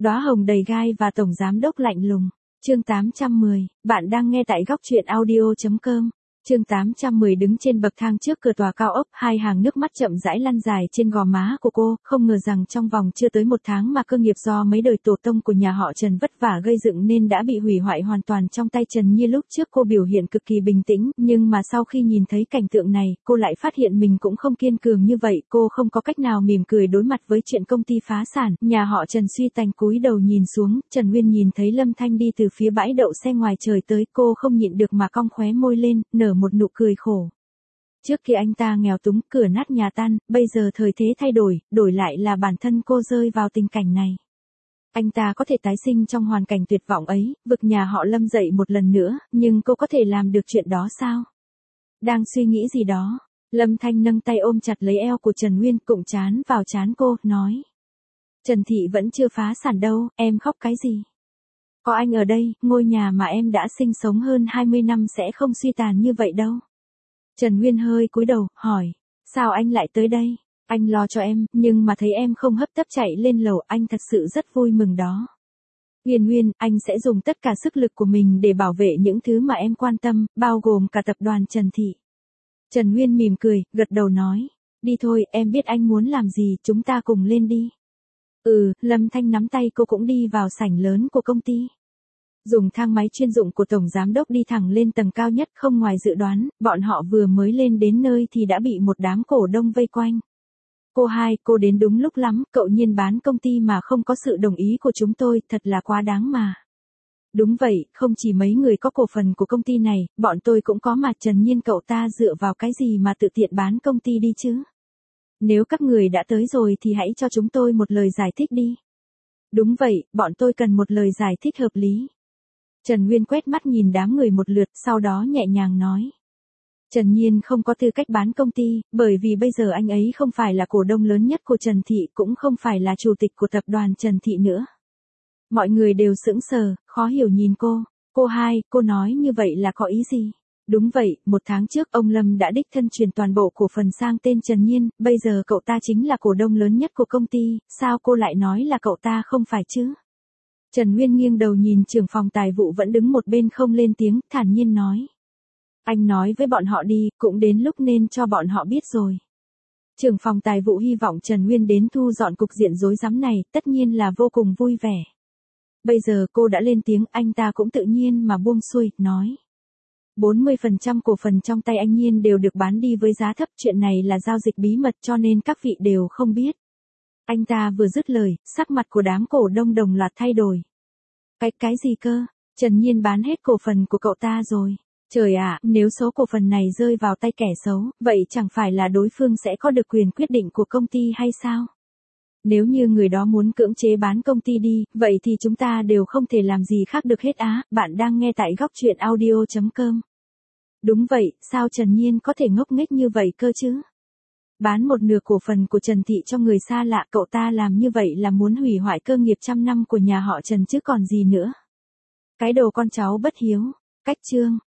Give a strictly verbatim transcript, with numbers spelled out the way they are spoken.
Đóa hồng đầy gai và tổng giám đốc lạnh lùng. Chương tám trăm mười, bạn đang nghe tại góc truyện audio chấm com. Chương tám trăm mười đứng trên bậc thang trước cửa tòa cao ốc, hai hàng nước mắt chậm rãi lăn dài trên gò má của cô, không ngờ rằng trong vòng chưa tới một tháng mà cơ nghiệp do mấy đời tổ tông của nhà họ Trần vất vả gây dựng nên đã bị hủy hoại hoàn toàn trong tay Trần Nhi. Lúc trước cô biểu hiện cực kỳ bình tĩnh, nhưng mà sau khi nhìn thấy cảnh tượng này, cô lại phát hiện mình cũng không kiên cường như vậy, cô không có cách nào mỉm cười đối mặt với chuyện công ty phá sản. Nhà họ Trần suy tàn cúi đầu nhìn xuống, Trần Nguyên nhìn thấy Lâm Thanh đi từ phía bãi đậu xe ngoài trời tới, cô không nhịn được mà cong khóe môi lên, nở một nụ cười khổ. Trước kia anh ta nghèo túng, cửa nát nhà tan, bây giờ thời thế thay đổi, đổi lại là bản thân cô rơi vào tình cảnh này. Anh ta có thể tái sinh trong hoàn cảnh tuyệt vọng ấy, vực nhà họ Lâm dậy một lần nữa, nhưng cô có thể làm được chuyện đó sao? Đang suy nghĩ gì đó, Lâm Thanh nâng tay ôm chặt lấy eo của Trần Nguyên, cụng trán vào trán cô, nói. Trần Thị vẫn chưa phá sản đâu, em khóc cái gì? Có anh ở đây, ngôi nhà mà em đã sinh sống hơn hai mươi năm sẽ không suy tàn như vậy đâu. Trần Nguyên hơi cúi đầu, hỏi, sao anh lại tới đây? Anh lo cho em, nhưng mà thấy em không hấp tấp chạy lên lầu, anh thật sự rất vui mừng đó. Nguyên Nguyên, anh sẽ dùng tất cả sức lực của mình để bảo vệ những thứ mà em quan tâm, bao gồm cả tập đoàn Trần Thị. Trần Nguyên mỉm cười, gật đầu nói, đi thôi, em biết anh muốn làm gì, chúng ta cùng lên đi. Ừ, Lâm Thanh nắm tay cô cũng đi vào sảnh lớn của công ty. Dùng thang máy chuyên dụng của tổng giám đốc đi thẳng lên tầng cao nhất, không ngoài dự đoán, bọn họ vừa mới lên đến nơi thì đã bị một đám cổ đông vây quanh. Cô hai, cô đến đúng lúc lắm, cậu Nhiên bán công ty mà không có sự đồng ý của chúng tôi, thật là quá đáng mà. Đúng vậy, không chỉ mấy người có cổ phần của công ty này, bọn tôi cũng có mà. Trần Nhiên cậu ta dựa vào cái gì mà tự tiện bán công ty đi chứ? Nếu các người đã tới rồi thì hãy cho chúng tôi một lời giải thích đi. Đúng vậy, bọn tôi cần một lời giải thích hợp lý. Trần Nguyên quét mắt nhìn đám người một lượt, sau đó nhẹ nhàng nói. Trần Nhiên không có tư cách bán công ty, bởi vì bây giờ anh ấy không phải là cổ đông lớn nhất của Trần Thị, cũng không phải là chủ tịch của tập đoàn Trần Thị nữa. Mọi người đều sững sờ, khó hiểu nhìn cô. Cô hai, cô nói như vậy là có ý gì? Đúng vậy, một tháng trước ông Lâm đã đích thân truyền toàn bộ cổ phần sang tên Trần Nhiên, bây giờ cậu ta chính là cổ đông lớn nhất của công ty, sao cô lại nói là cậu ta không phải chứ? Trần Nguyên nghiêng đầu nhìn trưởng phòng tài vụ vẫn đứng một bên không lên tiếng, thản nhiên nói. Anh nói với bọn họ đi, cũng đến lúc nên cho bọn họ biết rồi. Trưởng phòng tài vụ hy vọng Trần Nguyên đến thu dọn cục diện rối rắm này, tất nhiên là vô cùng vui vẻ. Bây giờ cô đã lên tiếng, anh ta cũng tự nhiên mà buông xuôi, nói. bốn mươi phần trăm cổ phần trong tay anh Nhiên đều được bán đi với giá thấp, chuyện này là giao dịch bí mật cho nên các vị đều không biết. Anh ta vừa dứt lời, sắc mặt của đám cổ đông đồng loạt thay đổi. Cái cái gì cơ? Trần Nhiên bán hết cổ phần của cậu ta rồi. Trời ạ, nếu số cổ phần này rơi vào tay kẻ xấu, vậy chẳng phải là đối phương sẽ có được quyền quyết định của công ty hay sao? Nếu như người đó muốn cưỡng chế bán công ty đi, vậy thì chúng ta đều không thể làm gì khác được hết á. Bạn đang nghe tại góc truyện audio chấm com. Đúng vậy, sao Trần Nhiên có thể ngốc nghếch như vậy cơ chứ? Bán một nửa cổ phần của Trần Thị cho người xa lạ, cậu ta làm như vậy là muốn hủy hoại cơ nghiệp trăm năm của nhà họ Trần chứ còn gì nữa. Cái đồ con cháu bất hiếu. Cách chương.